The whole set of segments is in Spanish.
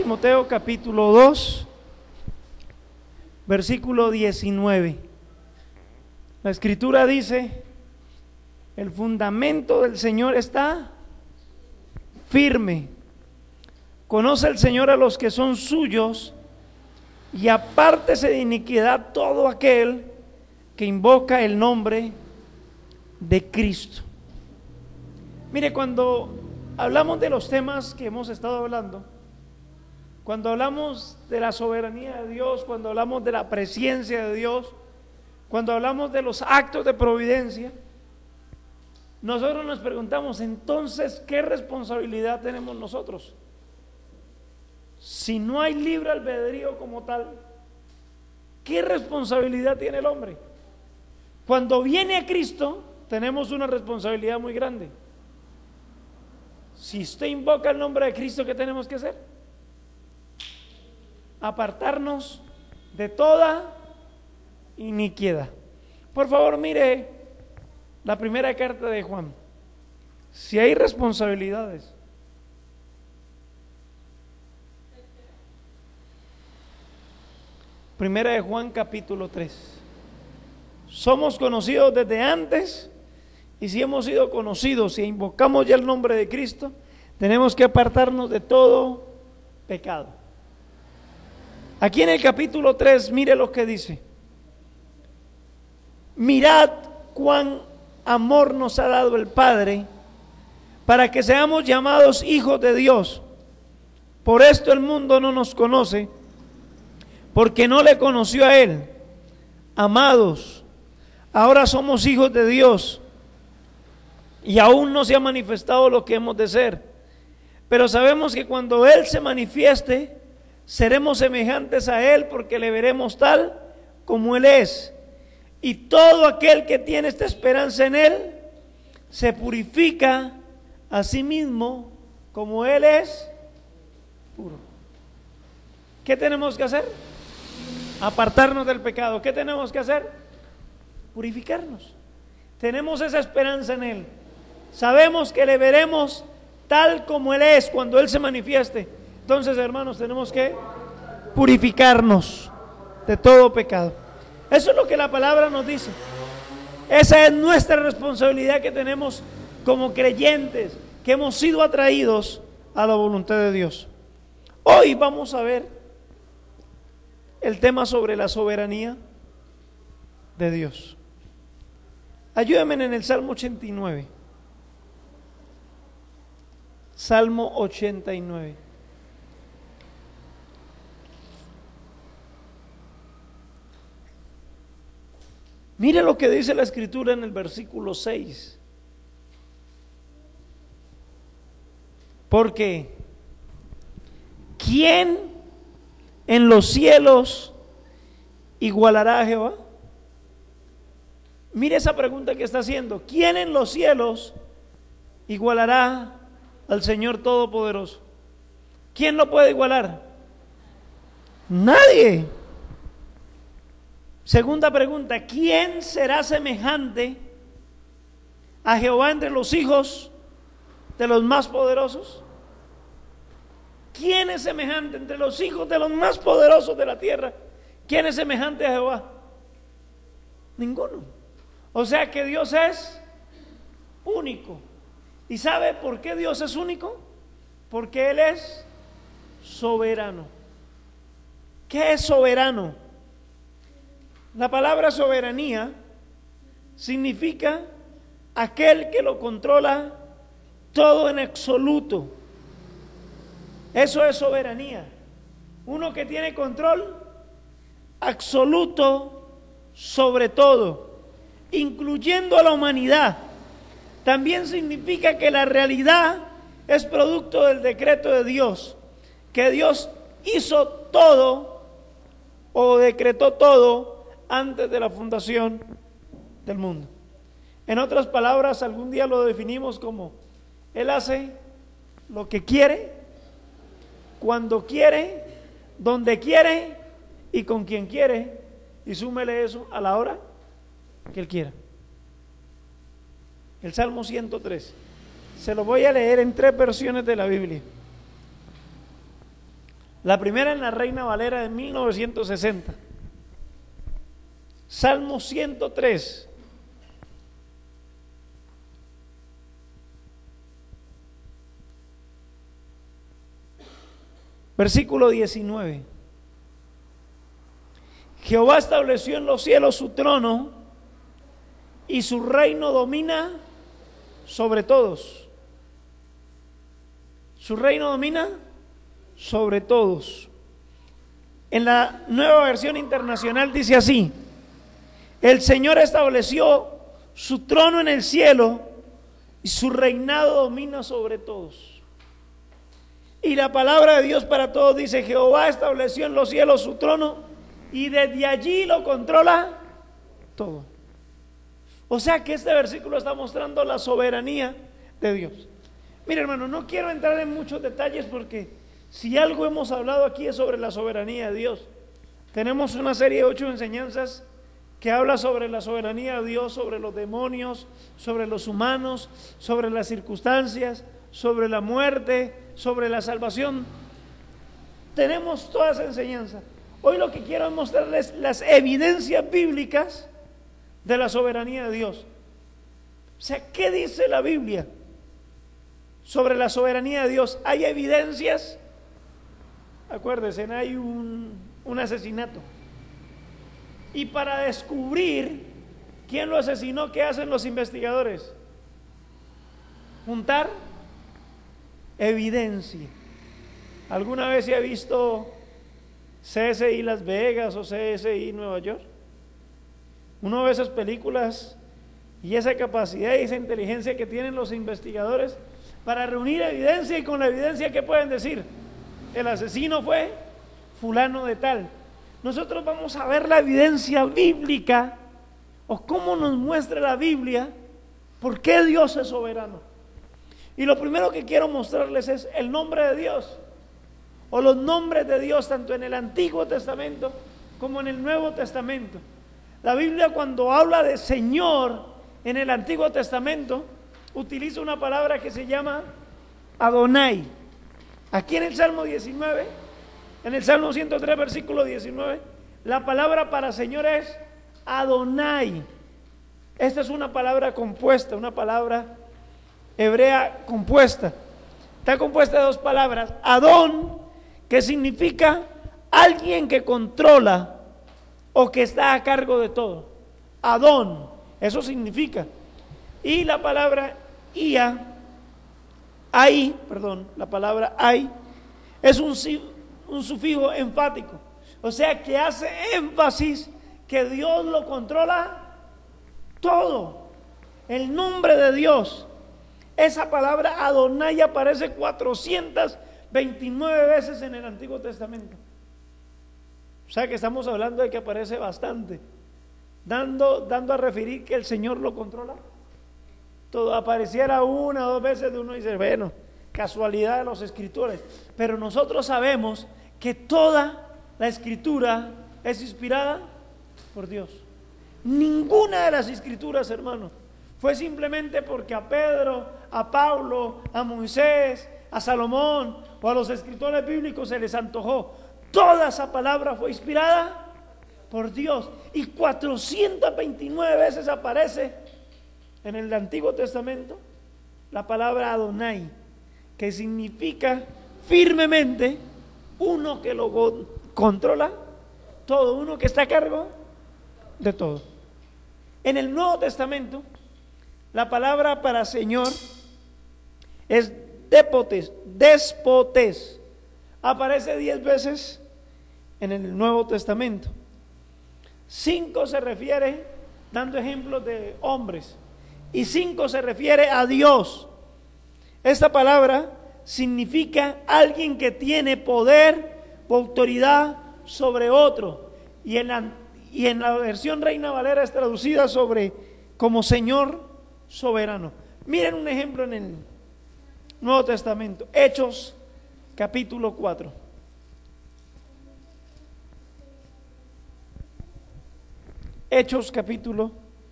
Timoteo capítulo 2, versículo 19. La escritura dice: el fundamento del Señor está firme. Conoce el Señor a los que son suyos, y apártese de iniquidad todo aquel que invoca el nombre de Cristo. Mire, cuando hablamos de los temas que hemos estado hablando, cuando hablamos de la soberanía de Dios, cuando hablamos de la presencia de Dios, cuando hablamos de los actos de providencia, nosotros nos preguntamos, entonces, ¿qué responsabilidad tenemos nosotros? Si no hay libre albedrío como tal, ¿qué responsabilidad tiene el hombre? Cuando viene a Cristo, tenemos una responsabilidad muy grande. Si usted invoca el nombre de Cristo, ¿qué tenemos que hacer? Apartarnos de toda iniquidad. Por favor, mire la primera carta de Juan. Si hay responsabilidades, primera de Juan capítulo 3. Somos conocidos desde antes, y si hemos sido conocidos, si invocamos ya el nombre de Cristo, tenemos que apartarnos de todo pecado. Aquí en el capítulo 3, mire lo que dice: mirad cuán amor nos ha dado el Padre para que seamos llamados hijos de Dios. Por esto el mundo no nos conoce, porque no le conoció a Él. Amados, ahora somos hijos de Dios, y aún no se ha manifestado lo que hemos de ser, pero sabemos que cuando Él se manifieste, seremos semejantes a Él, porque le veremos tal como Él es. Y todo aquel que tiene esta esperanza en Él, se purifica a sí mismo como Él es puro. ¿Qué tenemos que hacer? Apartarnos del pecado. ¿Qué tenemos que hacer? Purificarnos. Tenemos esa esperanza en Él. Sabemos que le veremos tal como Él es cuando Él se manifieste. Entonces, hermanos, tenemos que purificarnos de todo pecado. Eso es lo que la palabra nos dice. Esa es nuestra responsabilidad que tenemos como creyentes, que hemos sido atraídos a la voluntad de Dios. Hoy vamos a ver el tema sobre la soberanía de Dios. Ayúdenme en el Salmo 89. Salmo 89. Mire lo que dice la Escritura en el versículo 6. Porque ¿quién en los cielos igualará a Jehová? Mire esa pregunta que está haciendo. ¿Quién en los cielos igualará al Señor Todopoderoso? ¿Quién lo puede igualar? Nadie. Segunda pregunta: ¿quién será semejante a Jehová entre los hijos de los más poderosos? ¿Quién es semejante entre los hijos de los más poderosos de la tierra? ¿Quién es semejante a Jehová? Ninguno. O sea que Dios es único. ¿Y sabe por qué Dios es único? Porque Él es soberano. ¿Qué es soberano? La palabra soberanía significa aquel que lo controla todo en absoluto. Eso es soberanía. Uno que tiene control absoluto sobre todo, incluyendo a la humanidad. También significa que la realidad es producto del decreto de Dios, que Dios hizo todo o decretó todo antes de la fundación del mundo. En otras palabras, algún día lo definimos como: Él hace lo que quiere, cuando quiere, donde quiere y con quien quiere, y súmele eso a la hora que Él quiera. El Salmo 103, se lo voy a leer en 3 versiones de la Biblia. La primera en la Reina Valera de 1960. Salmo 103. Versículo 19. Jehová estableció en los cielos su trono y su reino domina sobre todos. Su reino domina sobre todos. En la Nueva Versión Internacional dice así: el Señor estableció su trono en el cielo y su reinado domina sobre todos. Y la palabra de Dios para todos dice: Jehová estableció en los cielos su trono y desde allí lo controla todo. O sea que este versículo está mostrando la soberanía de Dios. Mire, hermano, no quiero entrar en muchos detalles porque si algo hemos hablado aquí es sobre la soberanía de Dios. Tenemos una serie de 8 enseñanzas que habla sobre la soberanía de Dios, sobre los demonios, sobre los humanos, sobre las circunstancias, sobre la muerte, sobre la salvación. Tenemos toda esa enseñanza. Hoy lo que quiero es mostrarles las evidencias bíblicas de la soberanía de Dios. O sea, ¿qué dice la Biblia sobre la soberanía de Dios? Hay evidencias. Acuérdense, hay un asesinato. Y para descubrir quién lo asesinó, ¿qué hacen los investigadores? Juntar evidencia. ¿Alguna vez se ha visto CSI Las Vegas o CSI Nueva York? Uno ve esas películas y esa capacidad y esa inteligencia que tienen los investigadores para reunir evidencia, y con la evidencia, ¿qué pueden decir? El asesino fue fulano de tal. Nosotros vamos a ver la evidencia bíblica, o cómo nos muestra la Biblia por qué Dios es soberano. Y lo primero que quiero mostrarles es el nombre de Dios, o los nombres de Dios, tanto en el Antiguo Testamento como en el Nuevo Testamento. La Biblia, cuando habla de Señor en el Antiguo Testamento, utiliza una palabra que se llama Adonai. Aquí en el Salmo 19, en el Salmo 103, versículo 19, la palabra para Señor es Adonai. Esta es una palabra compuesta, una palabra hebrea compuesta. Está compuesta de dos palabras: Adón, que significa alguien que controla o que está a cargo de todo. Adón, eso significa. Y la palabra la palabra ay, es un sufijo enfático. O sea que hace énfasis que Dios lo controla todo. El nombre de Dios, esa palabra Adonai, aparece 429 veces en el Antiguo Testamento. O sea que estamos hablando de que aparece bastante, dando a referir que el Señor lo controla todo. Apareciera una o dos veces, de uno dice, bueno, casualidad de los escritores, pero nosotros sabemos que toda la escritura es inspirada por Dios. Ninguna de las escrituras, hermanos, fue simplemente porque a Pedro, a Pablo, a Moisés, a Salomón o a los escritores bíblicos se les antojó. Toda esa palabra fue inspirada por Dios, y 429 veces aparece en el Antiguo Testamento la palabra Adonai, que significa firmemente uno que lo controla todo, uno que está a cargo de todo. En el Nuevo Testamento, la palabra para Señor es despotes. Aparece 10 veces en el Nuevo Testamento. 5 se refiere, dando ejemplos de hombres, y 5 se refiere a Dios. Esta palabra significa alguien que tiene poder o autoridad sobre otro, y en la versión Reina Valera es traducida como Señor soberano. Miren un ejemplo en el Nuevo Testamento, Hechos capítulo 4. Hechos capítulo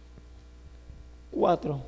4.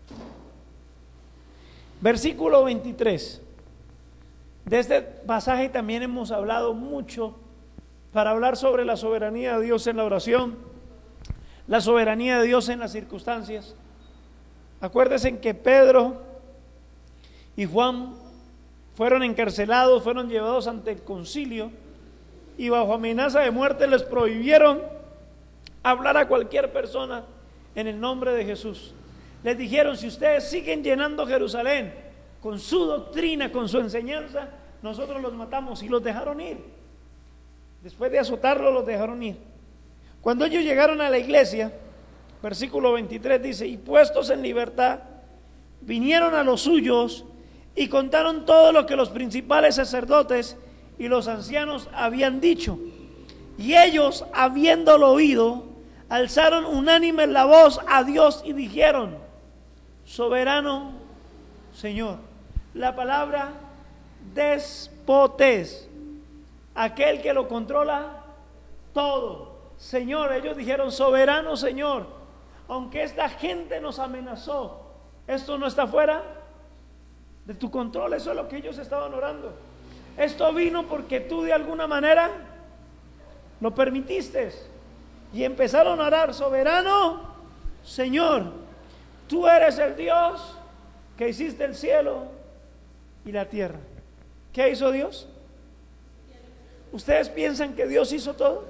Versículo 23. De este pasaje también hemos hablado mucho para hablar sobre la soberanía de Dios en la oración, la soberanía de Dios en las circunstancias. Acuérdense que Pedro y Juan fueron encarcelados, fueron llevados ante el concilio y bajo amenaza de muerte les prohibieron hablar a cualquier persona en el nombre de Jesús. Les dijeron: si ustedes siguen llenando Jerusalén con su doctrina, con su enseñanza, nosotros los matamos. Y los dejaron ir. Después de azotarlos, los dejaron ir. Cuando ellos llegaron a la iglesia, versículo 23 dice: y puestos en libertad, vinieron a los suyos y contaron todo lo que los principales sacerdotes y los ancianos habían dicho. Y ellos, habiéndolo oído, alzaron unánimes la voz a Dios y dijeron: soberano Señor. La palabra despotes, aquel que lo controla todo. Señor, ellos dijeron: soberano Señor, aunque esta gente nos amenazó, esto no está fuera de tu control. Eso es lo que ellos estaban orando. Esto vino porque tú de alguna manera lo permitiste. Y empezaron a orar: soberano Señor, tú eres el Dios que hiciste el cielo y la tierra. ¿Qué hizo Dios? ¿Ustedes piensan que Dios hizo todo?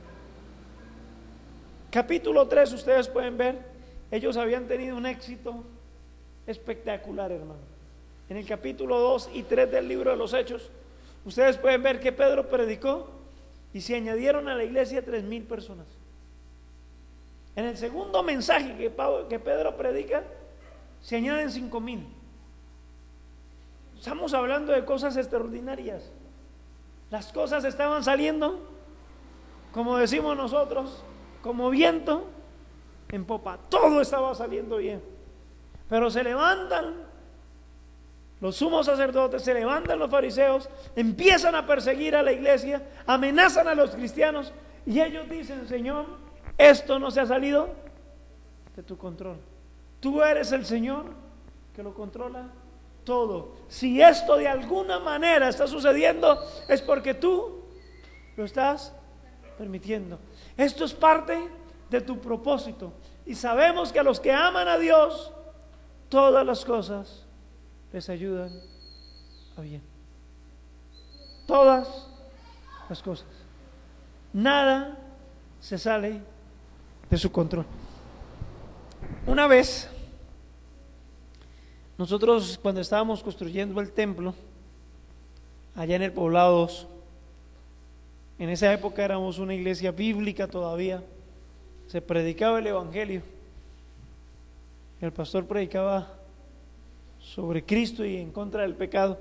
Capítulo 3, ustedes pueden ver, ellos habían tenido un éxito espectacular, hermano. En el capítulo 2 y 3 del libro de los Hechos, ustedes pueden ver que Pedro predicó y se añadieron a la iglesia 3,000 personas. En el segundo mensaje que Pedro predica, se añaden 5,000. Estamos hablando de cosas extraordinarias. Las cosas estaban saliendo, como decimos nosotros, como viento en popa. Todo estaba saliendo bien. Pero se levantan los sumos sacerdotes, se levantan los fariseos, empiezan a perseguir a la iglesia, amenazan a los cristianos, y ellos dicen: Señor, esto no se ha salido de tu control. Tú eres el Señor que lo controla todo. Si esto de alguna manera está sucediendo, es porque tú lo estás permitiendo. Esto es parte de tu propósito. Y sabemos que a los que aman a Dios, todas las cosas les ayudan a bien. Todas las cosas. Nada se sale de su control. Una vez, nosotros cuando estábamos construyendo el templo, allá en el Poblado 2, en esa época éramos una iglesia bíblica todavía, se predicaba el evangelio, el pastor predicaba sobre Cristo y en contra del pecado.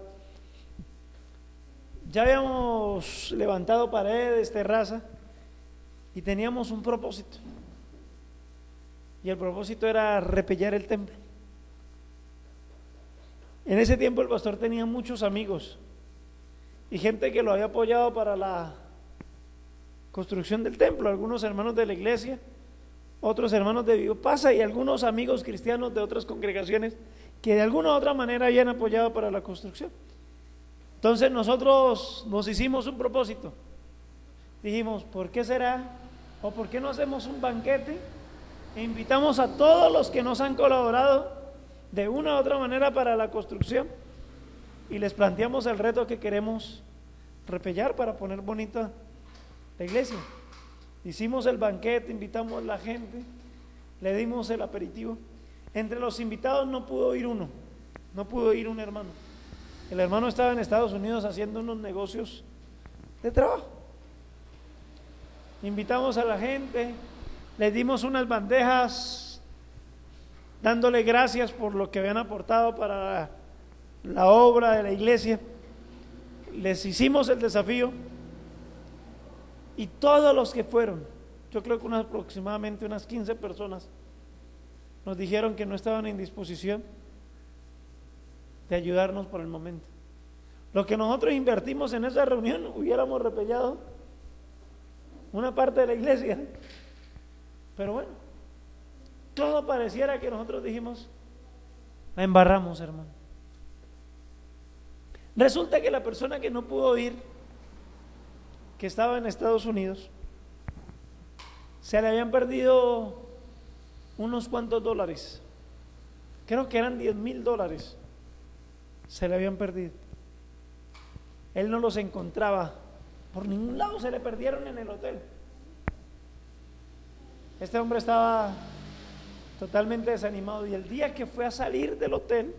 Ya habíamos levantado paredes, terraza, y teníamos un propósito, y el propósito era repellar el templo. En ese tiempo el pastor tenía muchos amigos y gente que lo había apoyado para la construcción del templo, algunos hermanos de la iglesia, otros hermanos de Biopasa y algunos amigos cristianos de otras congregaciones que de alguna u otra manera habían apoyado para la construcción. Entonces nosotros nos hicimos un propósito. Dijimos: ¿por qué será? ¿O por qué no hacemos un banquete e invitamos a todos los que nos han colaborado de una u otra manera para la construcción? Y les planteamos el reto que queremos repellar para poner bonita la iglesia. Hicimos el banquete, invitamos a la gente, le dimos el aperitivo. Entre los invitados no pudo ir uno, no pudo ir un hermano. El hermano estaba en Estados Unidos haciendo unos negocios de trabajo. Invitamos a la gente, les dimos unas bandejas dándole gracias por lo que habían aportado para la obra de la iglesia. Les hicimos el desafío y todos los que fueron, yo creo que aproximadamente unas 15 personas, nos dijeron que no estaban en disposición de ayudarnos por el momento. Lo que nosotros invertimos en esa reunión hubiéramos repellado una parte de la iglesia. Pero bueno, todo pareciera que nosotros dijimos: La embarramos, hermano. Resulta que la persona que no pudo ir, que estaba en Estados Unidos, se le habían perdido unos cuantos dólares. Creo que eran $10,000. Se le habían perdido. Él no los encontraba por ningún lado, se le perdieron en el hotel. Este hombre estaba totalmente desanimado y el día que fue a salir del hotel,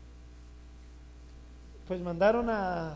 pues mandaron a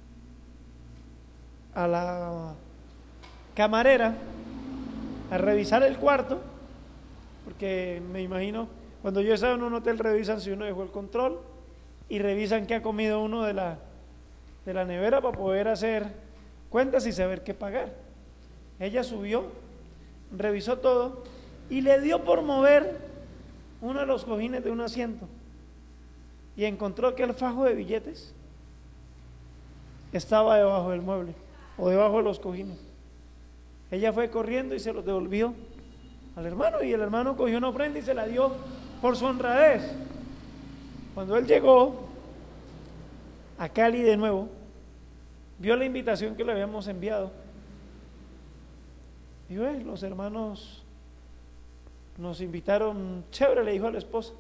la camarera a revisar el cuarto, porque me imagino, cuando yo estaba en un hotel revisan si uno dejó el control y revisan qué ha comido uno de la nevera para poder hacer cuentas y saber qué pagar. Ella subió, revisó todo y le dio por mover uno de los cojines de un asiento y encontró que el fajo de billetes estaba debajo del mueble o debajo de los cojines. Ella fue corriendo y se los devolvió al hermano, y el hermano cogió una ofrenda y se la dio por su honradez. Cuando él llegó a Cali de nuevo, vio la invitación que le habíamos enviado y los hermanos nos invitaron, chévere, le dijo a la esposa.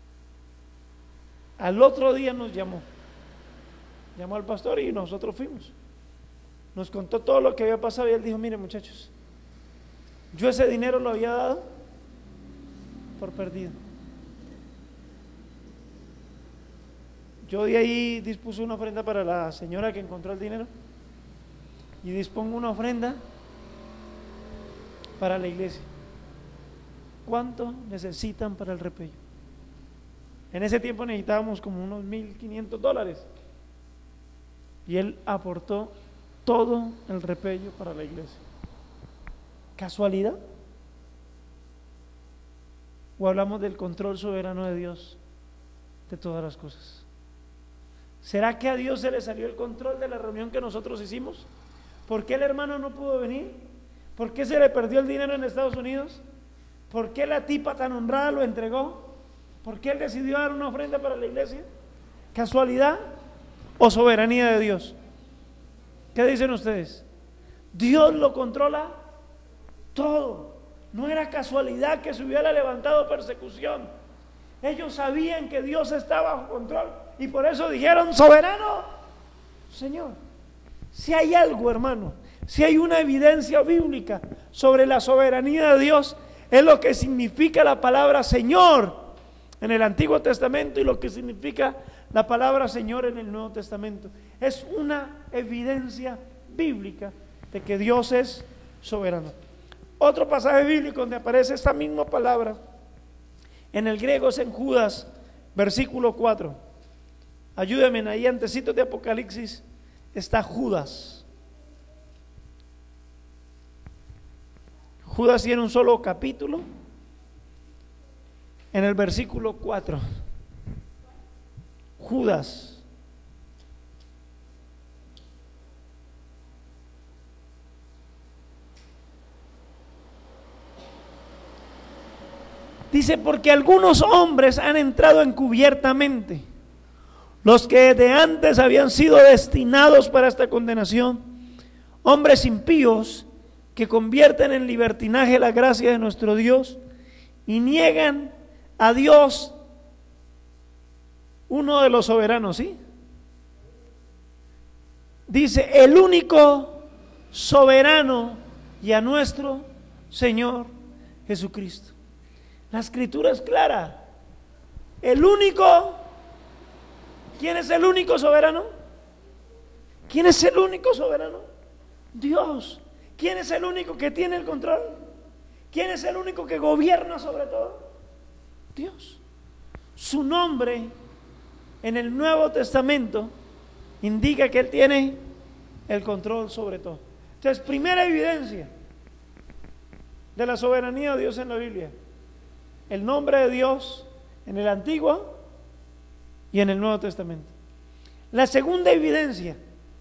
Al otro día nos llamó al pastor y nosotros fuimos. Nos contó todo lo que había pasado y él dijo: mire, muchachos, yo ese dinero lo había dado por perdido. Yo de ahí dispuse una ofrenda para la señora que encontró el dinero y dispongo una ofrenda para la iglesia. ¿Cuánto necesitan para el repello? En ese tiempo necesitábamos como unos $1,500 y él aportó todo el repello para la iglesia. ¿Casualidad? ¿O hablamos del control soberano de Dios de todas las cosas? ¿Será que a Dios se le salió el control de la reunión que nosotros hicimos? ¿Por qué el hermano no pudo venir? ¿Por qué se le perdió el dinero en Estados Unidos? ¿Por qué la tipa tan honrada lo entregó? ¿Por qué él decidió dar una ofrenda para la iglesia? ¿Casualidad o soberanía de Dios? ¿Qué dicen ustedes? Dios lo controla todo. No era casualidad que se hubiera levantado persecución. Ellos sabían que Dios estaba bajo control y por eso dijeron: soberano Señor. Si hay algo, hermano, si hay una evidencia bíblica sobre la soberanía de Dios, es lo que significa la palabra Señor en el Antiguo Testamento y lo que significa la palabra Señor en el Nuevo Testamento. Es una evidencia bíblica de que Dios es soberano. Otro pasaje bíblico donde aparece esta misma palabra en el griego es en Judas, versículo 4. Ayúdenme, ahí antecitos de Apocalipsis está Judas. Judas tiene un solo capítulo. En el versículo 4, Judas. Dice: porque algunos hombres han entrado encubiertamente, los que desde antes habían sido destinados para esta condenación, hombres impíos que convierten en libertinaje la gracia de nuestro Dios y niegan a Dios, uno de los soberanos, ¿sí? Dice: el único soberano, y a nuestro Señor Jesucristo. La escritura es clara. El único, ¿quién es el único soberano? ¿Quién es el único soberano? Dios. ¿Quién es el único que tiene el control? ¿Quién es el único que gobierna sobre todo? Dios. Su nombre en el Nuevo Testamento indica que Él tiene el control sobre todo. Entonces, primera evidencia de la soberanía de Dios en la Biblia: el nombre de Dios en el Antiguo y en el Nuevo Testamento. La segunda evidencia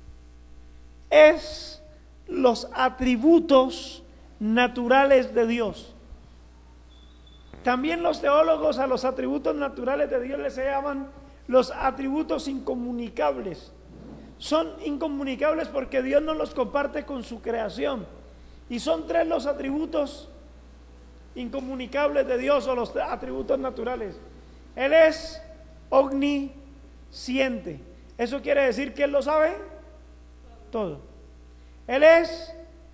es los atributos naturales de Dios. También los teólogos a los atributos naturales de Dios les llaman los atributos incomunicables. Son incomunicables porque Dios no los comparte con su creación. Y son 3 los atributos incomunicables de Dios, o los atributos naturales. Él es omnisciente. Eso quiere decir que Él lo sabe todo. Él es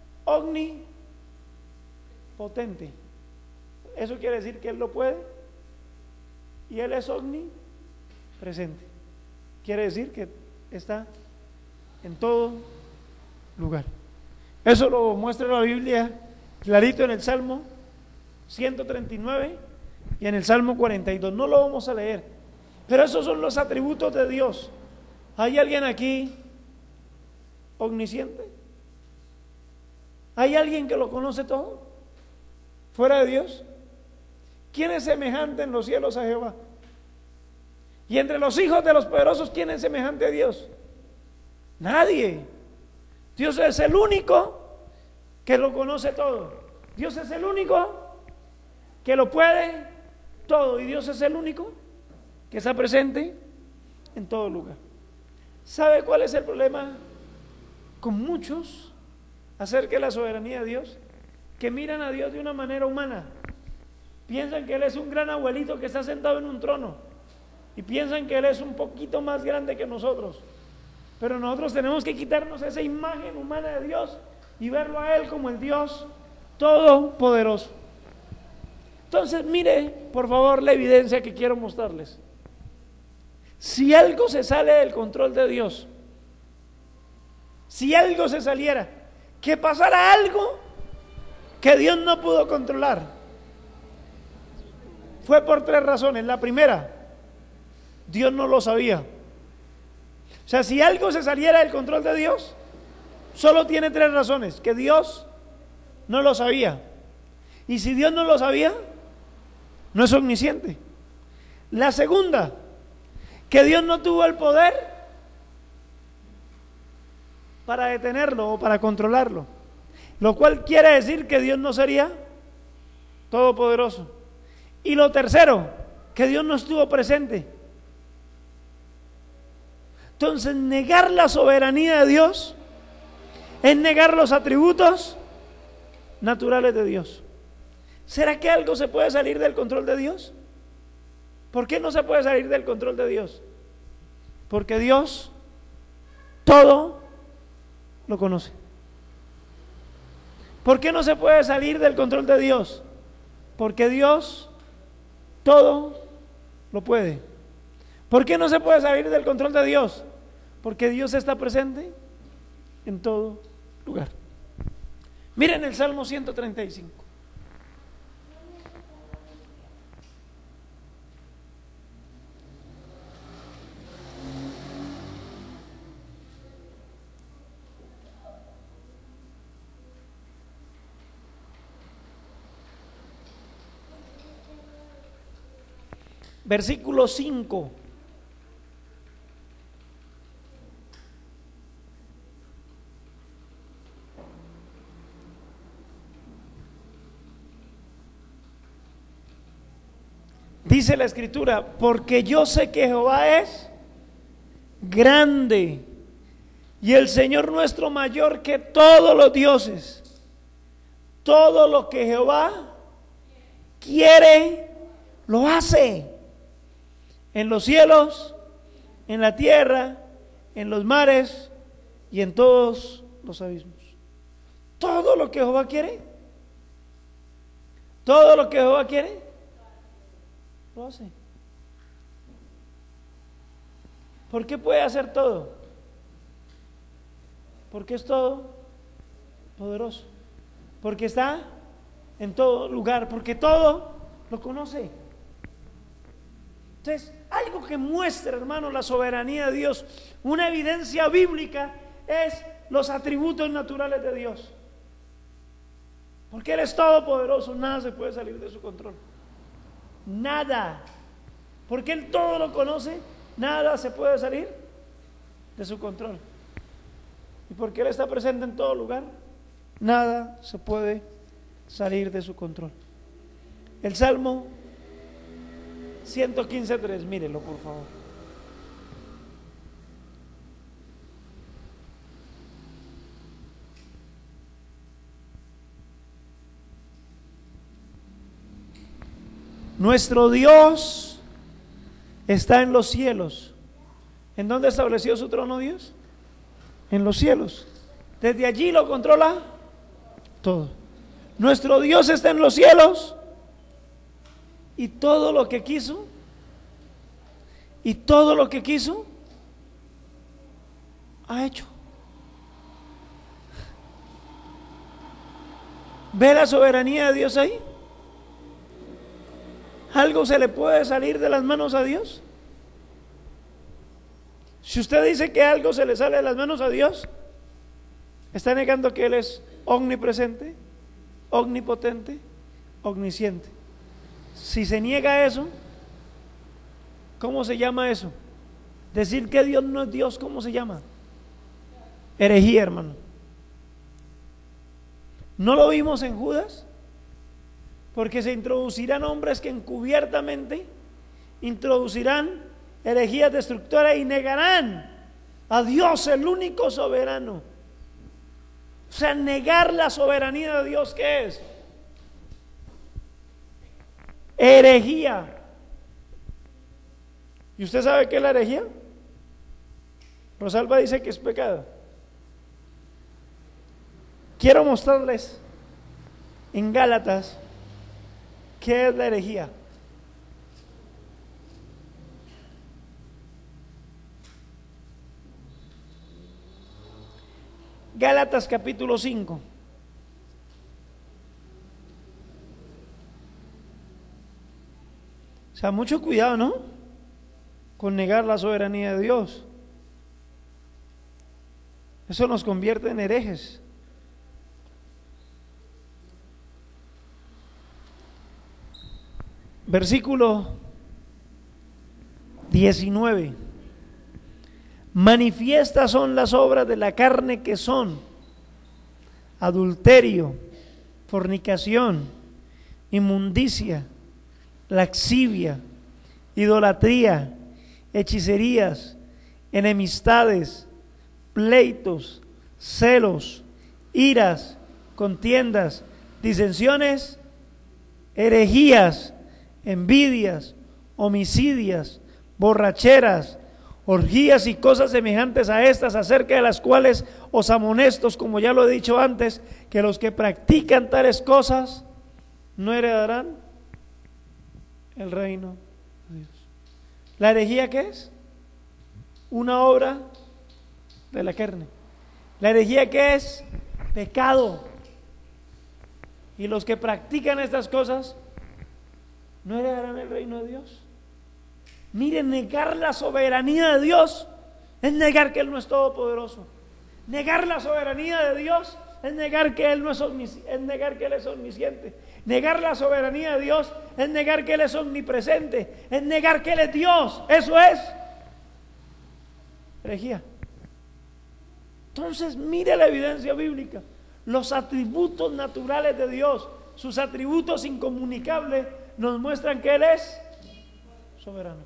omnipotente. Eso quiere decir que Él lo puede. Y Él es omnipresente. Quiere decir que está en todo lugar. Eso lo muestra la Biblia clarito en el Salmo 139 y en el Salmo 42. No lo vamos a leer, pero esos son los atributos de Dios. ¿Hay alguien aquí omnisciente? ¿Hay alguien que lo conoce todo fuera de Dios? ¿Quién es semejante en los cielos a Jehová? Y entre los hijos de los poderosos, ¿quién es semejante a Dios? Nadie. Dios es el único que lo conoce todo. Dios es el único que lo puede todo. Y Dios es el único que está presente en todo lugar. ¿Sabe cuál es el problema con muchos acerca de la soberanía de Dios? Que miran a Dios de una manera humana. Piensan que Él es un gran abuelito que está sentado en un trono. Y piensan que Él es un poquito más grande que nosotros. Pero nosotros tenemos que quitarnos esa imagen humana de Dios y verlo a Él como el Dios todopoderoso. Entonces, mire, por favor, la evidencia que quiero mostrarles. Si algo se sale del control de Dios, si algo se saliera, que pasara algo que Dios no pudo controlar, fue por 3 razones. La primera, Dios no lo sabía. O sea, si algo se saliera del control de Dios, solo tiene 3 razones: que Dios no lo sabía, y si Dios no lo sabía, no es omnisciente. La segunda, que Dios no tuvo el poder para detenerlo o para controlarlo, lo cual quiere decir que Dios no sería todopoderoso. Y lo tercero, que Dios no estuvo presente. Entonces, negar la soberanía de Dios es negar los atributos naturales de Dios. ¿Será que algo se puede salir del control de Dios? ¿Por qué no se puede salir del control de Dios? Porque Dios todo lo conoce. ¿Por qué no se puede salir del control de Dios? Porque Dios todo lo puede. ¿Por qué no se puede salir del control de Dios? Porque Dios está presente en todo lugar. Miren el Salmo 135. Versículo 5. Dice la Escritura: porque yo sé que Jehová es grande y el Señor nuestro mayor que todos los dioses. Todo lo que Jehová quiere, lo hace. En los cielos, en la tierra, en los mares y en todos los abismos. Todo lo que Jehová quiere, todo lo que Jehová quiere, lo hace. ¿Por qué puede hacer todo? Porque es todo poderoso. Porque está en todo lugar. Porque todo lo conoce. Entonces, algo que muestra, hermano, la soberanía de Dios, una evidencia bíblica, es los atributos naturales de Dios. Porque Él es todopoderoso, nada se puede salir de su control. Nada. Porque Él todo lo conoce, nada se puede salir de su control. Y porque Él está presente en todo lugar, nada se puede salir de su control. El Salmo 115:3, mírelo por favor. Nuestro Dios está en los cielos. ¿En dónde estableció su trono Dios? En los cielos. Desde allí lo controla todo. Nuestro Dios está en los cielos y todo lo que quiso, ha hecho. ¿Ve la soberanía de Dios ahí? ¿Algo se le puede salir de las manos a Dios? Si usted dice que algo se le sale de las manos a Dios, está negando que Él es omnipresente, omnipotente, omnisciente. Si se niega eso, ¿cómo se llama eso? Decir que Dios no es Dios, ¿cómo se llama? Herejía, hermano. ¿No lo vimos en Judas? Porque se introducirán hombres que encubiertamente introducirán herejías destructoras y negarán a Dios, el único soberano. O sea, negar la soberanía de Dios, ¿qué es? Herejía. ¿Y usted sabe qué es la herejía? Rosalba dice que es pecado. Quiero mostrarles en Gálatas qué es la herejía. Gálatas capítulo 5. O sea, mucho cuidado, ¿no? Con negar la soberanía de Dios. Eso nos convierte en herejes. Versículo 19. Manifiestas son las obras de la carne, que son adulterio, fornicación, inmundicia, lascivia, idolatría, hechicerías, enemistades, pleitos, celos, iras, contiendas, disensiones, herejías, envidias, homicidias, borracheras, orgías y cosas semejantes a estas, acerca de las cuales os amonesto, como ya lo he dicho antes, que los que practican tales cosas no heredarán el reino de Dios. ¿La herejía qué es? Una obra de la carne. ¿La herejía qué es? Pecado. Y los que practican estas cosas no heredarán el reino de Dios. Miren, negar la soberanía de Dios es negar que Él no es todopoderoso. Negar la soberanía de Dios es negar que Él no es omnisciente, es negar que Él es omnisciente. Negar la soberanía de Dios es negar que Él es omnipresente, es negar que Él es Dios. Eso es herejía. Entonces, mire la evidencia bíblica. Los atributos naturales de Dios, sus atributos incomunicables, nos muestran que Él es soberano.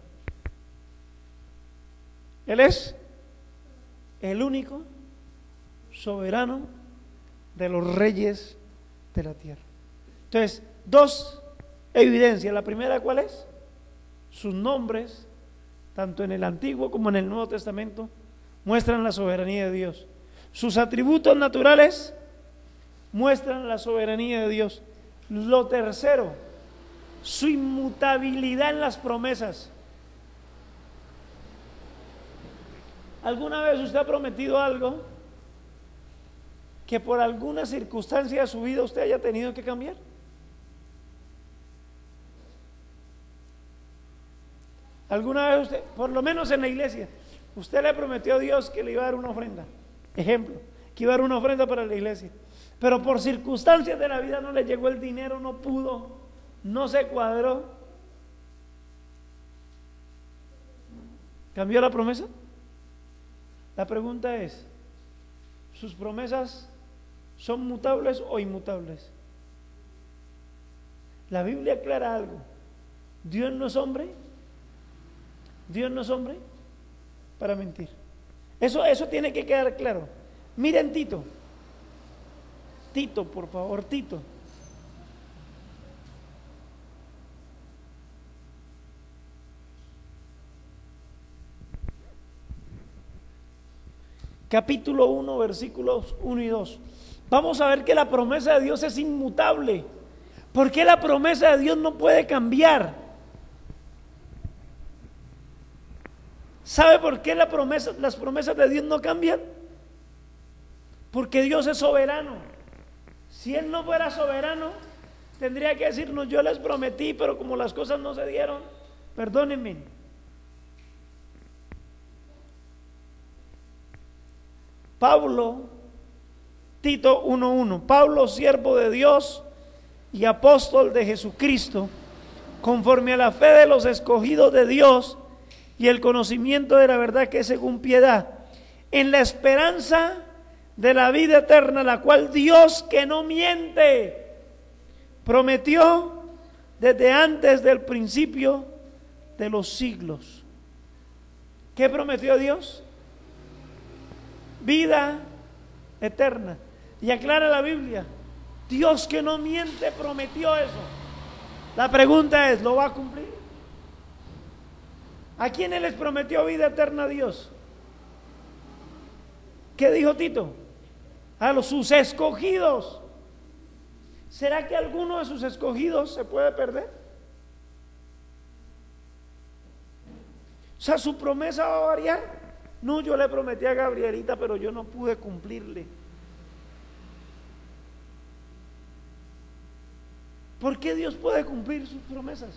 Él es el único soberano de los reyes de la tierra. Entonces, dos evidencias. La primera, ¿cuál es? Sus nombres, tanto en el Antiguo como en el Nuevo Testamento, muestran la soberanía de Dios. Sus atributos naturales muestran la soberanía de Dios. Lo tercero, su inmutabilidad en las promesas. ¿Alguna vez usted ha prometido algo que por alguna circunstancia de su vida usted haya tenido que cambiar? ¿Alguna vez usted, por lo menos en la iglesia, usted le prometió a Dios que le iba a dar una ofrenda? Ejemplo, que iba a dar una ofrenda para la iglesia, pero por circunstancias de la vida no le llegó el dinero, no pudo, no se cuadró. ¿Cambió la promesa? La pregunta es, ¿sus promesas son mutables o inmutables? La Biblia aclara algo: Dios no es hombre Dios no es hombre para mentir. Eso tiene que quedar claro. Miren Tito. Tito, por favor, Tito. Capítulo 1, versículos 1 y 2. Vamos a ver que la promesa de Dios es inmutable. ¿Por qué la promesa de Dios no puede cambiar? ¿Sabe por qué las promesas de Dios no cambian? Porque Dios es soberano. Si Él no fuera soberano, tendría que decirnos: yo les prometí, pero como las cosas no se dieron, perdónenme. Pablo, Tito 1:1. Pablo, siervo de Dios y apóstol de Jesucristo, conforme a la fe de los escogidos de Dios y el conocimiento de la verdad que es según piedad, en la esperanza de la vida eterna, la cual Dios, que no miente, prometió desde antes del principio de los siglos. ¿Qué prometió Dios? Vida eterna. Y aclara la Biblia: Dios, que no miente, prometió eso. La pregunta es: ¿lo va a cumplir? ¿A quiénes les prometió vida eterna Dios? ¿Qué dijo Tito? A sus escogidos. ¿Será que alguno de sus escogidos se puede perder? O sea, su promesa va a variar. No, yo le prometí a Gabrielita, pero yo no pude cumplirle. ¿Por qué Dios puede cumplir sus promesas?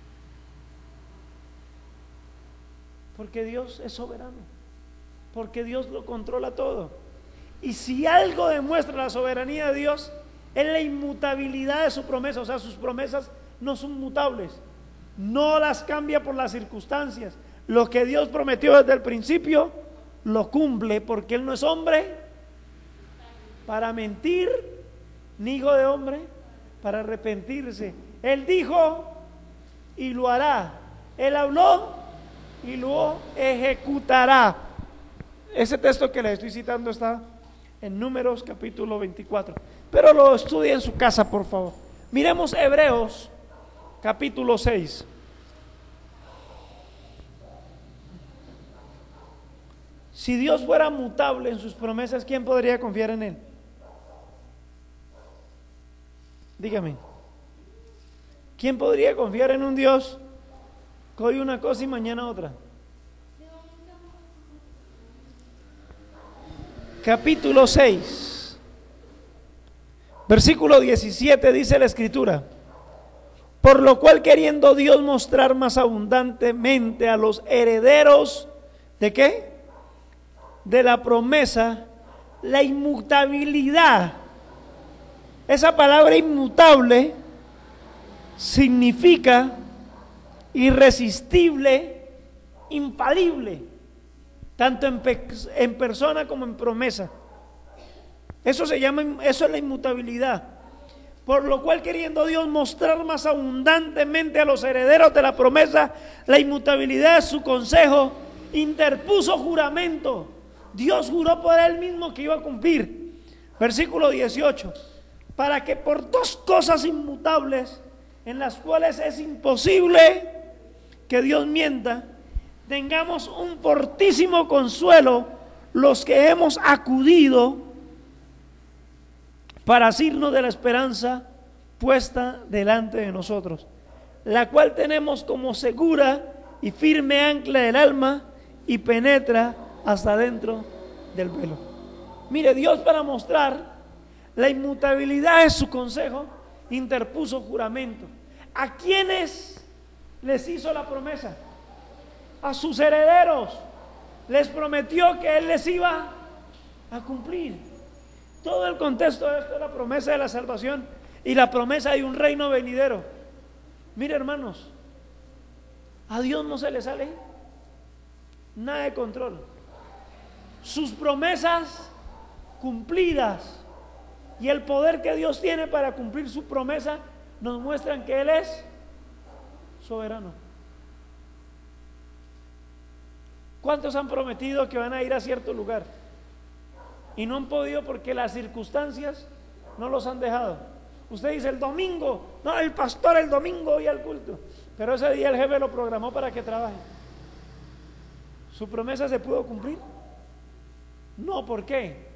Porque Dios es soberano, porque Dios lo controla todo. Y si algo demuestra la soberanía de Dios, es la inmutabilidad de su promesa. O sea, sus promesas no son mutables, no las cambia por las circunstancias. Lo que Dios prometió desde el principio lo cumple, porque Él no es hombre para mentir, ni hijo de hombre para arrepentirse. Él dijo y lo hará. Él habló y lo ejecutará. Ese texto que les estoy citando está en Números capítulo 24, pero lo estudie en su casa, por favor. Miremos Hebreos capítulo 6. Si Dios fuera mutable en sus promesas, ¿quién podría confiar en Él? Dígame, ¿quién podría confiar en un Dios que hoy una cosa y mañana otra? Capítulo 6, versículo 17, dice la Escritura: por lo cual, queriendo Dios mostrar más abundantemente a los herederos ¿de qué? De la promesa, la inmutabilidad. Esa palabra inmutable significa irresistible, infalible, tanto en persona como en promesa. Eso es la inmutabilidad. Por lo cual, queriendo Dios mostrar más abundantemente a los herederos de la promesa la inmutabilidad de su consejo, interpuso juramento. Dios juró por Él mismo que iba a cumplir. Versículo 18: para que por dos cosas inmutables, en las cuales es imposible que Dios mienta, tengamos un fortísimo consuelo los que hemos acudido para asirnos de la esperanza puesta delante de nosotros, la cual tenemos como segura y firme ancla del alma y penetra hasta dentro del velo. Mire, Dios, para mostrar la inmutabilidad de su consejo, interpuso juramento. ¿A quiénes les hizo la promesa? A sus herederos. Les prometió que Él les iba a cumplir. Todo el contexto de esto es la promesa de la salvación y la promesa de un reino venidero. Mire, hermanos, a Dios no se le sale nada de control. Sus promesas cumplidas y el poder que Dios tiene para cumplir su promesa nos muestran que Él es soberano. ¿Cuántos han prometido que van a ir a cierto lugar y no han podido porque las circunstancias no los han dejado? Usted dice el domingo, no, el pastor el domingo voy al culto, pero ese día el jefe lo programó para que trabaje. ¿Su promesa se pudo cumplir? No, ¿por qué?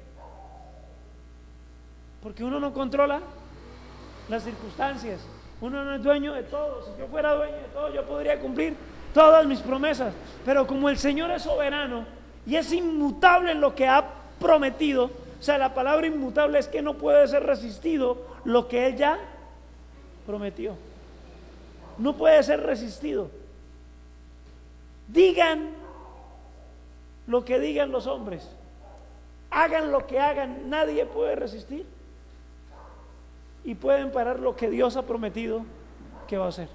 Porque uno no controla las circunstancias, uno no es dueño de todo. Si yo fuera dueño de todo, yo podría cumplir todas mis promesas, pero como el Señor es soberano y es inmutable en lo que ha prometido, o sea, la palabra inmutable es que no puede ser resistido lo que Él ya prometió, no puede ser resistido. Digan lo que digan los hombres, hagan lo que hagan, nadie puede resistir y pueden parar lo que Dios ha prometido que va a hacer.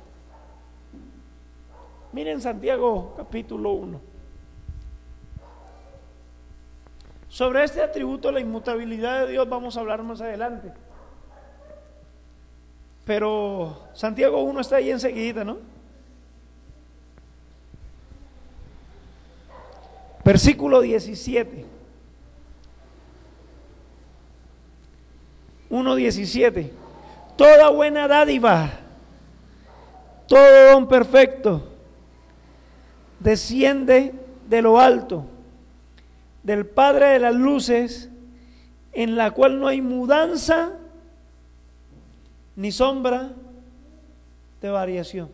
Miren Santiago capítulo 1. Sobre este atributo, la inmutabilidad de Dios, vamos a hablar más adelante. Pero Santiago 1 está ahí enseguida, ¿no? Versículo 17. 1:17. Toda buena dádiva, todo don perfecto, desciende de lo alto, del Padre de las luces, en la cual no hay mudanza ni sombra de variación.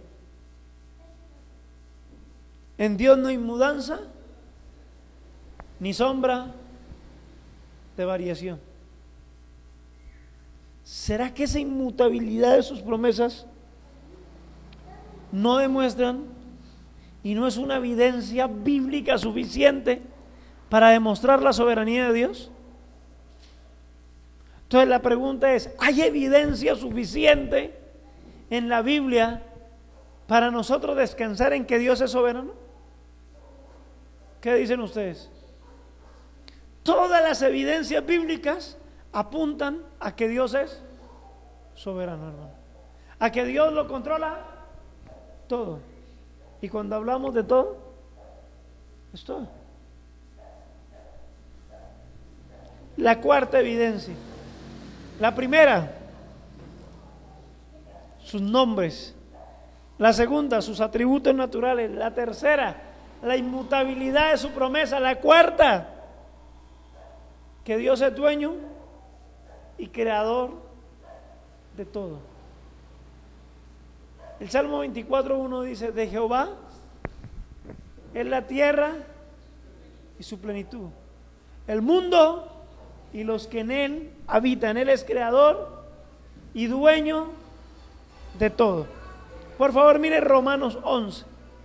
En Dios no hay mudanza ni sombra de variación. ¿Será que esa inmutabilidad de sus promesas no demuestran y no es una evidencia bíblica suficiente para demostrar la soberanía de Dios? Entonces la pregunta es, ¿hay evidencia suficiente en la Biblia para nosotros descansar en que Dios es soberano? ¿Qué dicen ustedes? Todas las evidencias bíblicas apuntan a que Dios es soberano, hermano, a que Dios lo controla todo. Y cuando hablamos de todo, es todo. La cuarta evidencia. La primera, sus nombres. La segunda, sus atributos naturales. La tercera, la inmutabilidad de su promesa. La cuarta, que Dios es dueño y creador de todo. El Salmo 24:1 dice: de Jehová es la tierra y su plenitud, el mundo y los que en él habitan. Él es creador y dueño de todo. Por favor, mire Romanos 11.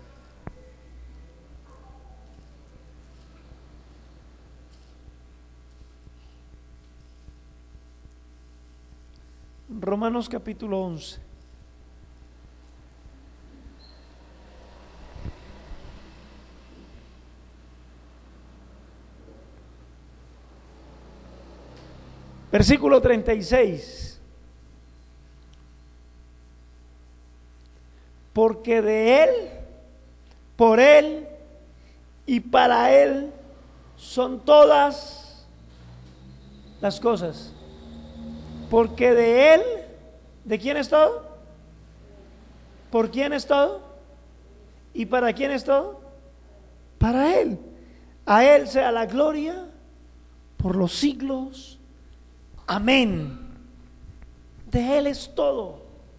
Romanos capítulo 11. Versículo 36. Porque de Él, por Él y para Él son todas las cosas. Porque de Él, ¿de quién es todo? ¿Por quién es todo? ¿Y para quién es todo? Para Él. A Él sea la gloria por los siglos. Amén. De Él es todo.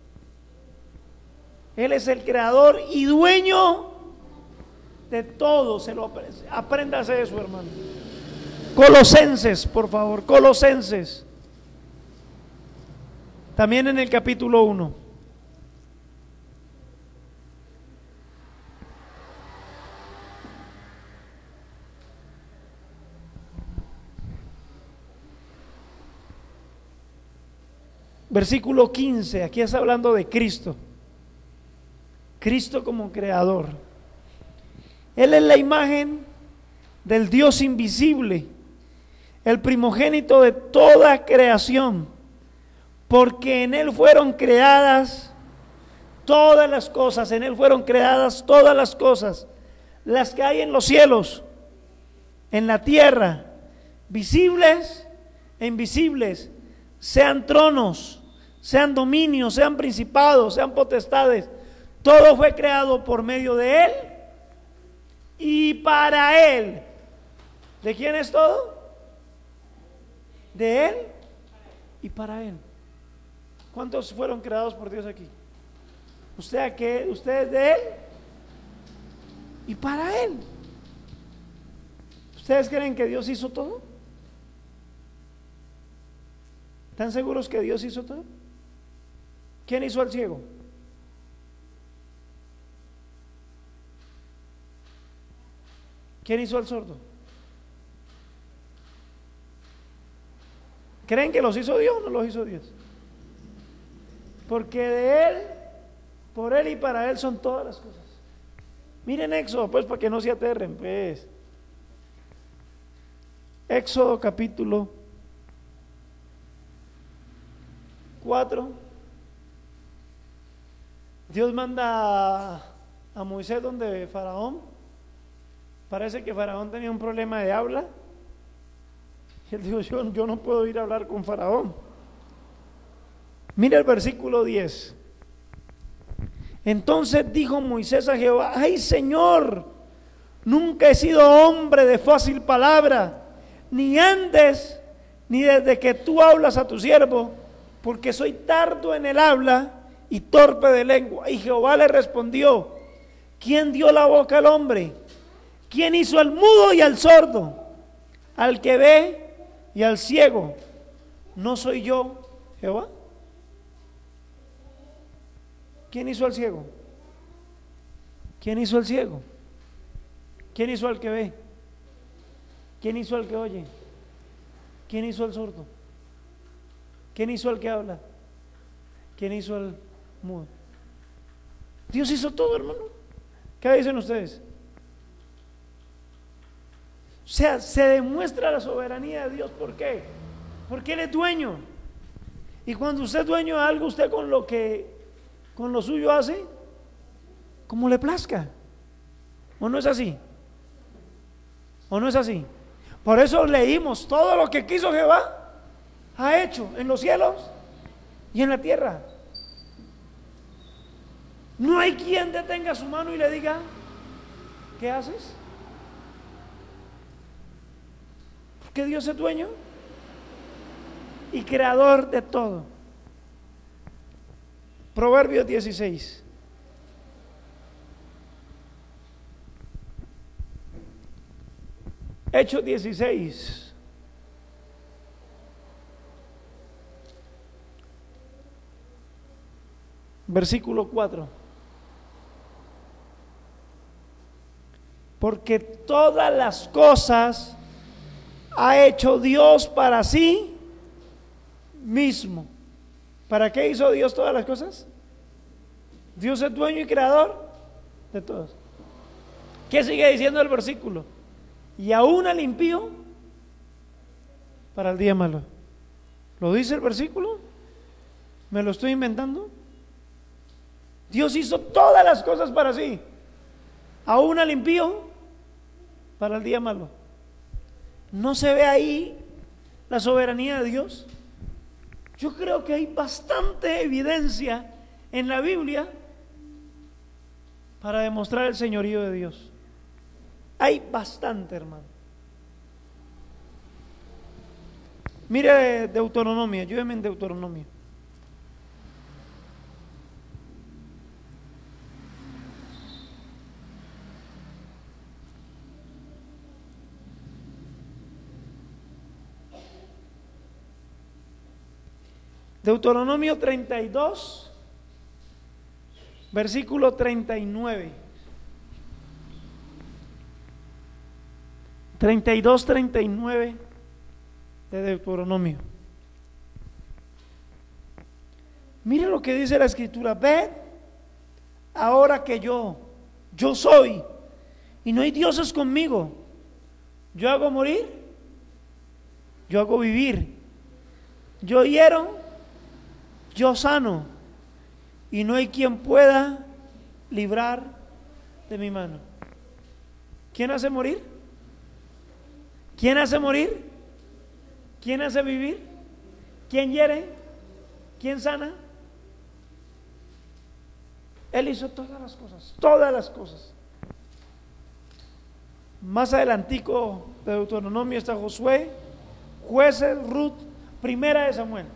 Él es el creador y dueño de todo. Se lo apréndase eso, hermano. Colosenses, por favor, Colosenses. También en el capítulo 1. Versículo 15, aquí está hablando de Cristo. Cristo como creador. Él es la imagen del Dios invisible, el primogénito de toda creación, porque en Él fueron creadas todas las cosas, en Él fueron creadas todas las cosas, las que hay en los cielos en la tierra, visibles e invisibles, sean tronos, sean dominios, sean principados, sean potestades, todo fue creado por medio de Él y para Él. ¿De quién es todo? De Él y para Él. ¿Cuántos fueron creados por Dios aquí? Usted es de Él y para Él. ¿Ustedes creen que Dios hizo todo? ¿Están seguros que Dios hizo todo? ¿Quién hizo al ciego? ¿Quién hizo al sordo? ¿Creen que los hizo Dios o no los hizo Dios? Porque de Él, por Él y para Él son todas las cosas. Miren Éxodo, pues, para que no se aterren, pues. Éxodo capítulo 4. Dios manda a Moisés donde Faraón. Parece que Faraón tenía un problema de habla. Y él dijo, yo no puedo ir a hablar con Faraón. Mira el versículo 10. Entonces dijo Moisés a Jehová: ay, Señor, nunca he sido hombre de fácil palabra, ni antes, ni desde que tú hablas a tu siervo, porque soy tardo en el habla y torpe de lengua. Y Jehová le respondió: ¿quién dio la boca al hombre? ¿Quién hizo al mudo y al sordo, al que ve y al ciego? ¿No soy yo, Jehová? ¿Quién hizo al ciego? ¿Quién hizo al ciego? ¿Quién hizo al que ve? ¿Quién hizo al que oye? ¿Quién hizo al sordo? ¿Quién hizo al que habla? ¿Quién hizo al mudo? Dios hizo todo, hermano. ¿Qué dicen ustedes? O sea, se demuestra la soberanía de Dios. ¿Por qué? Porque Él es dueño. Y cuando usted es dueño de algo, usted con lo suyo hace como le plazca. ¿O no es así? ¿O no es así? Por eso leímos: todo lo que quiso Jehová ha hecho en los cielos y en la tierra. No hay quien detenga su mano y le diga: ¿qué haces? Porque Dios es dueño y creador de todo. Proverbios 16. Hechos 16. Versículo 4. Porque todas las cosas ha hecho Dios para sí mismo. ¿Para qué hizo Dios todas las cosas? Dios es dueño y creador de todos. ¿Qué sigue diciendo el versículo? Y aún al impío para el día malo. ¿Lo dice el versículo? ¿Me lo estoy inventando? Dios hizo todas las cosas para sí, aún al impío para el día malo. ¿No se ve ahí la soberanía de Dios? Yo creo que hay bastante evidencia en la Biblia para demostrar el señorío de Dios. Hay bastante, hermano. Mire Deuteronomio, ayúdeme en Deuteronomio. Deuteronomio 32, versículo 39. 32, 39 de Deuteronomio. Mire lo que dice la Escritura: ved ahora que yo soy, y no hay dioses conmigo. Yo hago morir, yo hago vivir, yo hiero, yo sano, y no hay quien pueda librar de mi mano. ¿Quién hace morir? ¿Quién hace morir? ¿Quién hace vivir? ¿Quién hiere? ¿Quién sana? Él hizo todas las cosas, todas las cosas. Más adelantico de Deuteronomio está Josué, Jueces, Ruth, Primera de Samuel.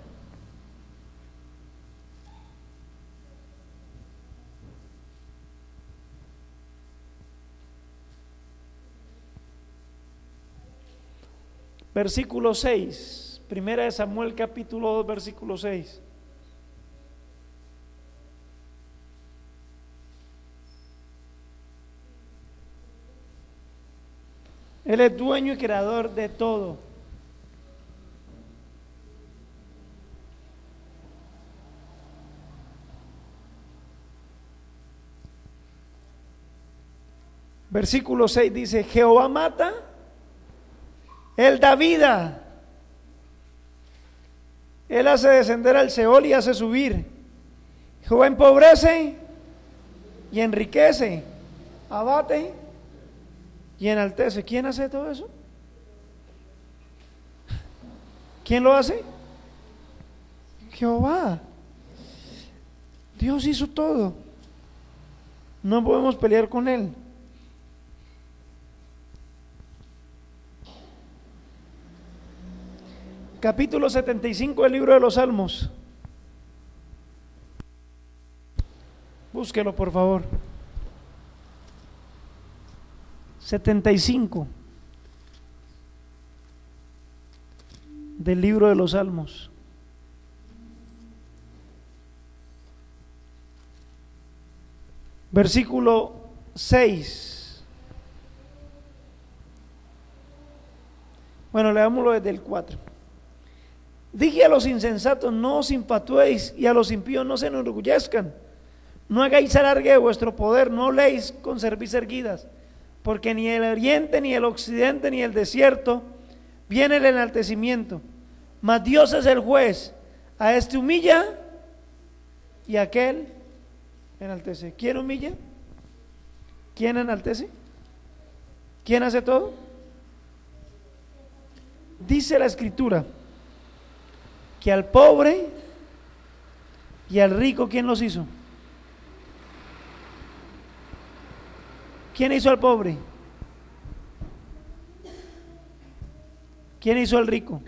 Versículo 6, Primera de Samuel capítulo 2, versículo 6. Él es dueño y creador de todo. Versículo 6 dice: Jehová mata, Él da vida, Él hace descender al Seol y hace subir. Jehová empobrece y enriquece, abate y enaltece. ¿Quién hace todo eso? ¿Quién lo hace? Jehová. Dios hizo todo. No podemos pelear con Él. Capítulo 75 del libro de los Salmos. Búsquelo, por favor. 75 del libro de los Salmos. Versículo 6. Bueno, leámoslo desde el 4. Dije a los insensatos: no os infatuéis, y a los impíos: no se enorgullezcan. No hagáis alargue de vuestro poder, no habléis con cerviz erguidas, porque ni el oriente, ni el occidente, ni el desierto viene el enaltecimiento. Mas Dios es el juez, a este humilla y a aquel enaltece. ¿Quién humilla? ¿Quién enaltece? ¿Quién hace todo? Dice la Escritura que al pobre y al rico, ¿quién los hizo? ¿Quién hizo al pobre? ¿Quién hizo al rico?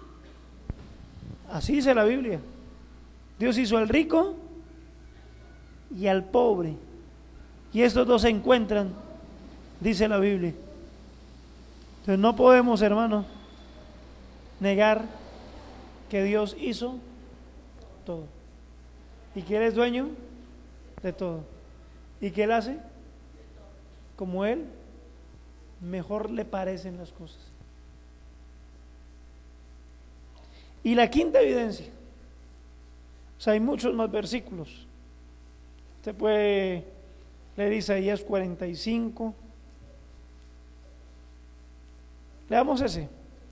Así dice la Biblia. Dios hizo al rico y al pobre, y estos dos se encuentran, dice la Biblia. Entonces no podemos, hermanos, negar que Dios hizo todo y que Él es dueño de todo y que Él hace como Él mejor le parecen las cosas. Y la quinta evidencia, o sea, hay muchos más versículos. Usted puede leer Isaías 45. Leamos ese.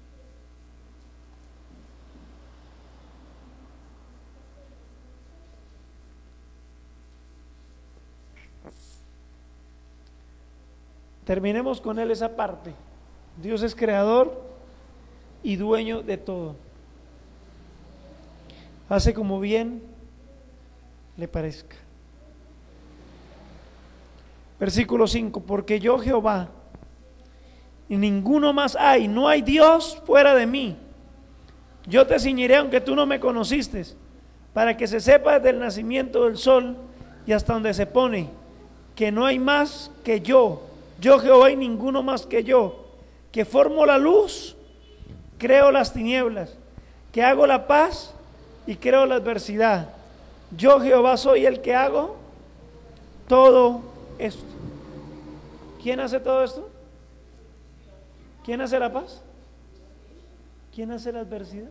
Terminemos con él esa parte. Dios es creador y dueño de todo. Hace como bien le parezca. Versículo 5: porque yo, Jehová, y ninguno más hay, no hay Dios fuera de mí. Yo te ciñiré aunque tú no me conociste, para que se sepa desde el nacimiento del sol y hasta donde se pone, que no hay más que yo Jehová y ninguno más que yo, que formo la luz, creo las tinieblas, que hago la paz y creo la adversidad. Yo, Jehová, soy el que hago todo esto. ¿Quién hace todo esto? ¿Quién hace la paz? ¿Quién hace la adversidad?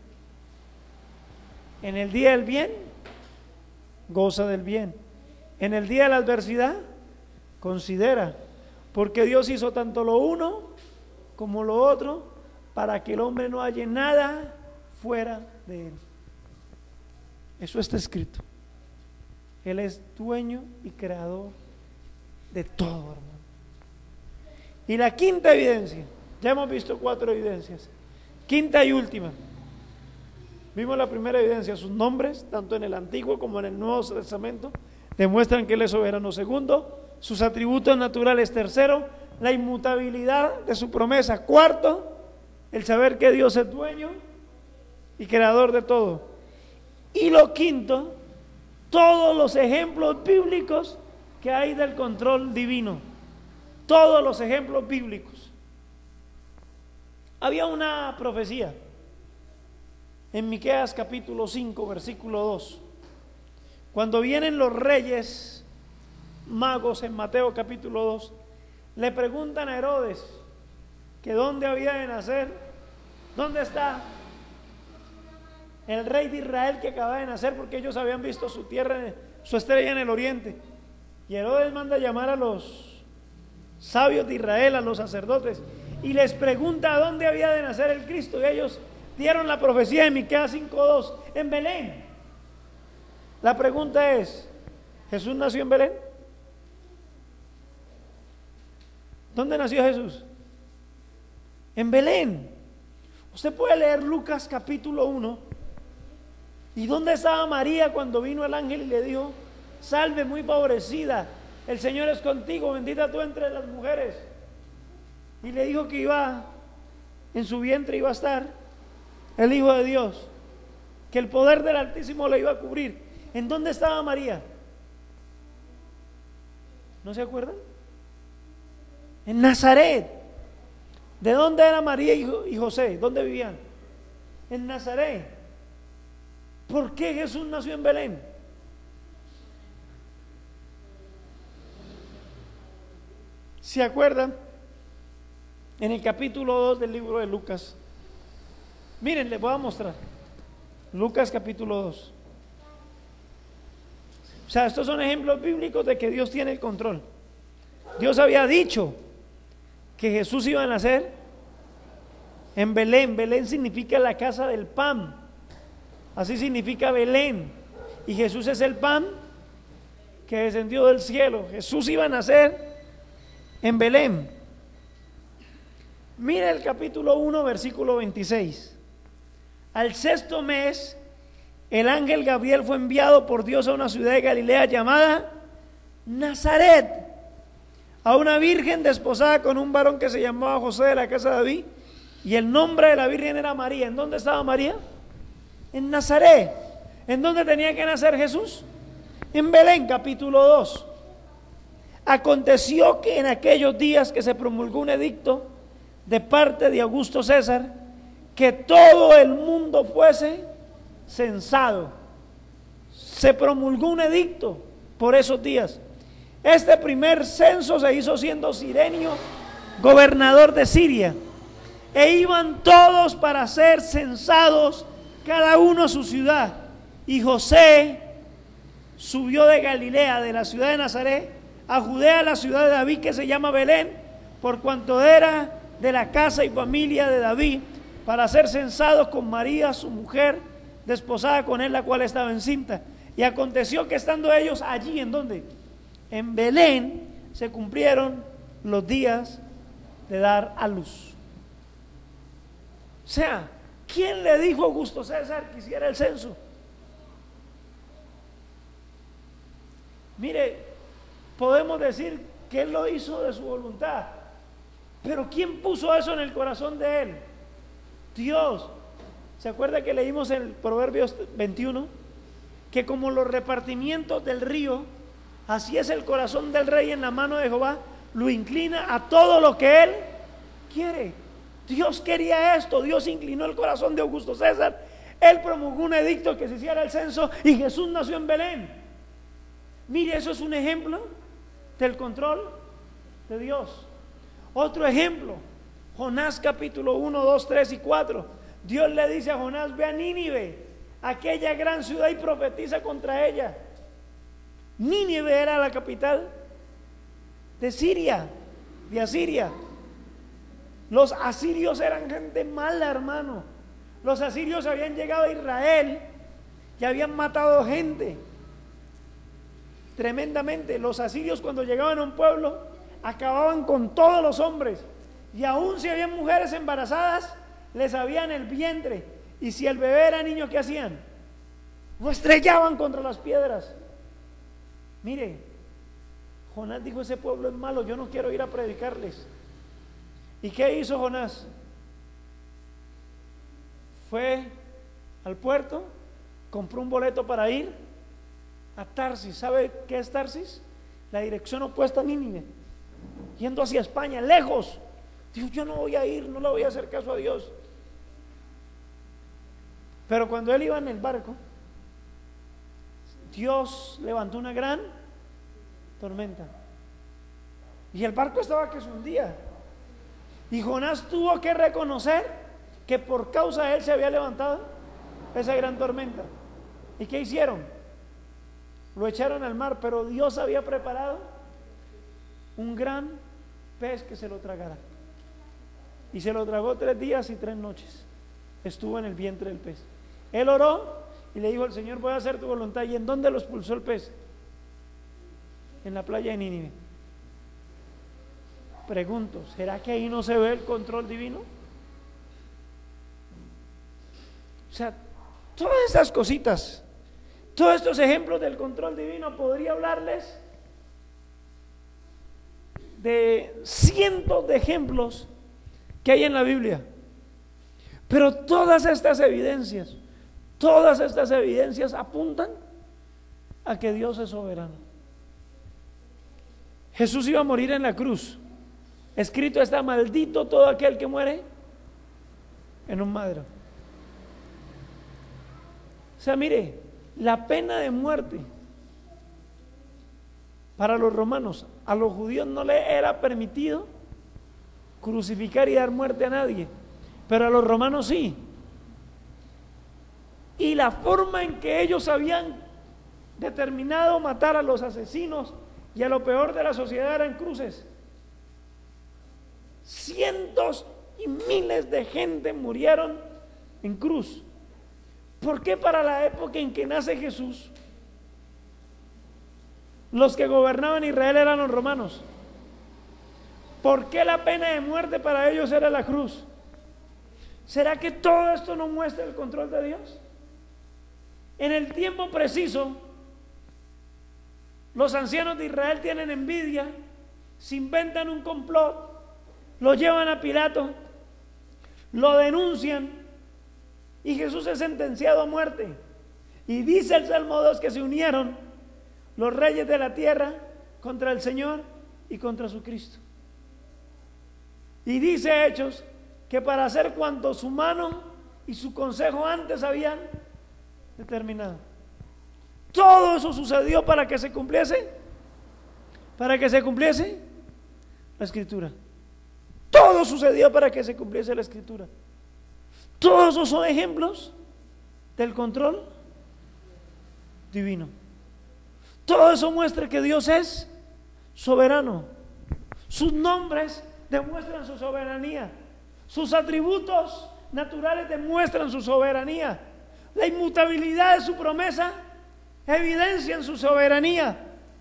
En el día del bien, goza del bien. En el día de la adversidad, considera, porque Dios hizo tanto lo uno como lo otro para que el hombre no halle nada fuera de él. Eso está escrito. Él es dueño y creador de todo, hermano. Y la quinta evidencia, Ya hemos visto 4 evidencias. Quinta y última. Vimos la primera evidencia, sus nombres, tanto en el Antiguo como en el Nuevo Testamento, demuestran que Él es soberano. Segundo, sus atributos naturales. Tercero, la inmutabilidad de su promesa. Cuarto, el saber que Dios es dueño y creador de todo. Y lo quinto, todos los ejemplos bíblicos que hay del control divino. Todos los ejemplos bíblicos. Había una profecía en Miqueas capítulo 5, versículo 2. Cuando vienen los reyes magos en Mateo capítulo 2, le preguntan a Herodes que dónde había de nacer, dónde está el rey de Israel que acaba de nacer, porque ellos habían visto su tierra, su estrella en el oriente. Y Herodes manda a llamar a los sabios de Israel, a los sacerdotes, y les pregunta dónde había de nacer el Cristo, y ellos dieron la profecía de Miqueas 5:2, en Belén. La pregunta es, ¿Jesús nació en Belén? ¿Dónde nació Jesús? En Belén. Usted puede leer Lucas capítulo 1. ¿Y dónde estaba María cuando vino el ángel y le dijo, salve muy favorecida, el Señor es contigo, bendita tú entre las mujeres? Y le dijo que en su vientre iba a estar el Hijo de Dios, que el poder del Altísimo le iba a cubrir. ¿En dónde estaba María? ¿No se acuerdan? En Nazaret. ¿De dónde era María y José? ¿Dónde vivían? En Nazaret. ¿Por qué Jesús nació en Belén? ¿Se acuerdan? En el capítulo 2 del libro de Lucas. Miren, les voy a mostrar. Lucas capítulo 2. O sea, estos son ejemplos bíblicos de que Dios tiene el control. Dios había dicho que Jesús iba a nacer en Belén. Belén significa la casa del pan. Así significa Belén. Y Jesús es el pan que descendió del cielo. Jesús iba a nacer en Belén. Mira el capítulo 1, versículo 26. Al 6º mes, el ángel Gabriel fue enviado por Dios a una ciudad de Galilea llamada Nazaret, a una virgen desposada con un varón que se llamaba José, de la casa de David, y el nombre de la virgen era María. ¿En dónde estaba María? En Nazaret. ¿En dónde tenía que nacer Jesús? En Belén, capítulo 2. Aconteció que en aquellos días que se promulgó un edicto de parte de Augusto César, que todo el mundo fuese censado. Se promulgó un edicto por esos días. Este primer censo se hizo siendo Cirenio gobernador de Siria, e iban todos para ser censados, cada uno a su ciudad. Y José subió de Galilea, de la ciudad de Nazaret, a Judea, la ciudad de David, que se llama Belén, por cuanto era de la casa y familia de David, para ser censados con María, su mujer, desposada con él, la cual estaba encinta. Y aconteció que estando ellos allí, ¿en dónde? En Belén, se cumplieron los días de dar a luz. O sea, ¿quién le dijo a Augusto César que hiciera el censo? Mire, podemos decir que él lo hizo de su voluntad, pero ¿quién puso eso en el corazón de él? Dios. ¿Se acuerda que leímos en Proverbios 21? Que como los repartimientos del río, así es el corazón del rey en la mano de Jehová, lo inclina a todo lo que él quiere. Dios quería esto, Dios inclinó el corazón de Augusto César, él promulgó un edicto que se hiciera el censo y Jesús nació en Belén. Mire, eso es un ejemplo del control de Dios. Otro ejemplo, Jonás capítulo 1, 2, 3 y 4. Dios le dice a Jonás, ve a Nínive, aquella gran ciudad, y profetiza contra ella. Nínive era la capital de Siria, de Asiria. Los asirios eran gente mala, hermano. Los asirios habían llegado a Israel y habían matado gente tremendamente. Los asirios, cuando llegaban a un pueblo, acababan con todos los hombres Y aún si había mujeres embarazadas, les abrían el vientre. Y si el bebé era niño, ¿qué hacían? Lo estrellaban contra las piedras. Mire, Jonás dijo: ese pueblo es malo, yo no quiero ir a predicarles. ¿Y qué hizo Jonás? Fue al puerto, compró un boleto para ir a Tarsis. ¿Sabe qué es Tarsis? La dirección opuesta a Nínive, yendo hacia España, lejos. Dijo: yo no voy a ir, no le voy a hacer caso a Dios. Pero cuando él iba en el barco, Dios levantó una gran tormenta y el barco estaba que se hundía. Y Jonás tuvo que reconocer que por causa de él se había levantado esa gran tormenta. ¿Y qué hicieron? Lo echaron al mar, pero Dios había preparado un gran pez que se lo tragara. Y se lo tragó 3 días y 3 noches. Estuvo en el vientre del pez. Él oró y le dijo al Señor: voy a hacer tu voluntad. ¿Y en dónde lo expulsó el pez? En la playa de Nínive. Pregunto, ¿será que ahí no se ve el control divino? O sea, todas estas cositas, todos estos ejemplos del control divino, podría hablarles de cientos de ejemplos que hay en la Biblia. Pero todas estas evidencias apuntan a que Dios es soberano. Jesús iba a morir en la cruz. Escrito está: maldito todo aquel que muere en un madero. O sea, mire, la pena de muerte para los romanos, a los judíos no les era permitido crucificar y dar muerte a nadie, pero a los romanos sí. Y la forma en que ellos habían determinado matar a los asesinos y a lo peor de la sociedad eran cruces. Cientos y miles de gente murieron en cruz. ¿Por qué para la época en que nace Jesús los que gobernaban Israel eran los romanos? ¿Por qué la pena de muerte para ellos era la cruz? ¿Será que todo esto no muestra el control de Dios? En el tiempo preciso, los ancianos de Israel tienen envidia, se inventan un complot, lo llevan a Pilato, lo denuncian y Jesús es sentenciado a muerte. Y dice el Salmo 2 que se unieron los reyes de la tierra contra el Señor y contra su Cristo. Y dice Hechos que para hacer cuanto su mano y su consejo antes habían determinado. Todo eso sucedió para que se cumpliese la Escritura. Todo sucedió para que se cumpliese la Escritura. Todos esos son ejemplos del control divino. Todo eso muestra que Dios es soberano. Sus nombres demuestran su soberanía. Sus atributos naturales demuestran su soberanía. La inmutabilidad de su promesa evidencian su soberanía.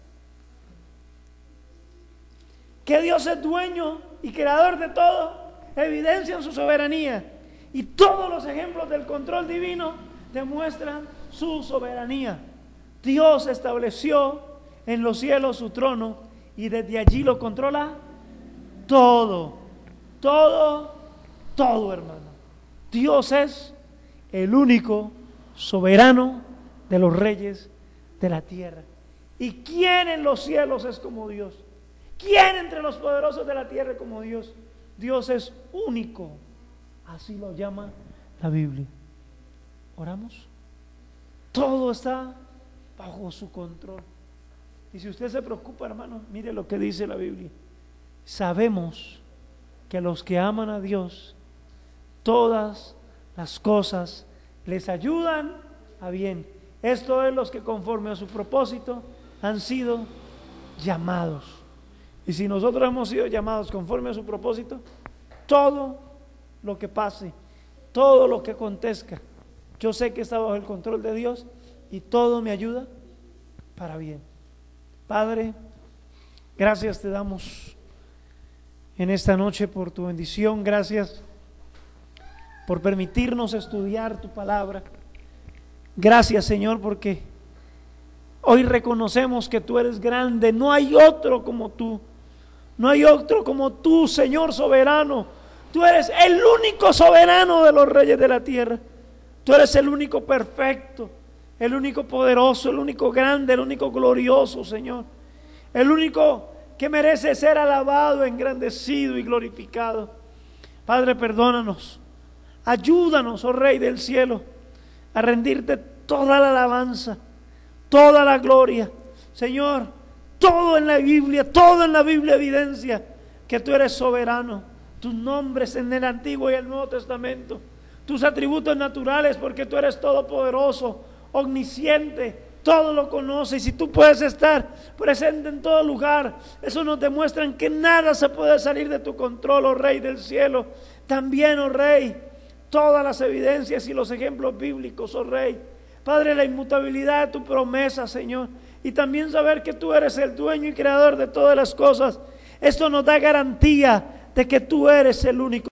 Que Dios es dueño y creador de todo evidencian su soberanía. Y todos los ejemplos del control divino demuestran su soberanía. Dios estableció en los cielos su trono y desde allí lo controla todo, hermano. Dios es el único soberano de los reyes de la tierra. ¿Y quién en los cielos es como Dios? ¿Quién entre los poderosos de la tierra como Dios? Dios es único, así lo llama la Biblia. ¿Oramos? Todo está bajo su control. Y si usted se preocupa, hermano, mire lo que dice la Biblia. Sabemos que a los que aman a Dios, todas las cosas les ayudan a bien. Esto es los que conforme a su propósito han sido llamados. Y si nosotros hemos sido llamados conforme a su propósito, todo lo que pase, todo lo que acontezca, yo sé que está bajo el control de Dios y todo me ayuda para bien. Padre, gracias te damos en esta noche por tu bendición. Gracias por permitirnos estudiar tu palabra. Gracias, Señor, porque hoy reconocemos que tú eres grande. No hay otro como tú. No hay otro como tú, Señor soberano. Tú eres el único soberano de los reyes de la tierra. Tú eres el único perfecto, el único poderoso, el único grande, el único glorioso, Señor. El único que merece ser alabado, engrandecido y glorificado. Padre, perdónanos. Ayúdanos, oh Rey del cielo, a rendirte toda la alabanza, toda la gloria. Señor, todo en la Biblia evidencia que tú eres soberano. Tus nombres en el Antiguo y el Nuevo Testamento, tus atributos naturales, porque tú eres todopoderoso, omnisciente, todo lo conoces. Y si tú puedes estar presente en todo lugar, eso nos demuestra que nada se puede salir de tu control, oh Rey del cielo. También, oh Rey, todas las evidencias y los ejemplos bíblicos, oh Rey. Padre, la inmutabilidad de tu promesa, Señor, y también saber que tú eres el dueño y creador de todas las cosas. Esto nos da garantía de que tú eres el único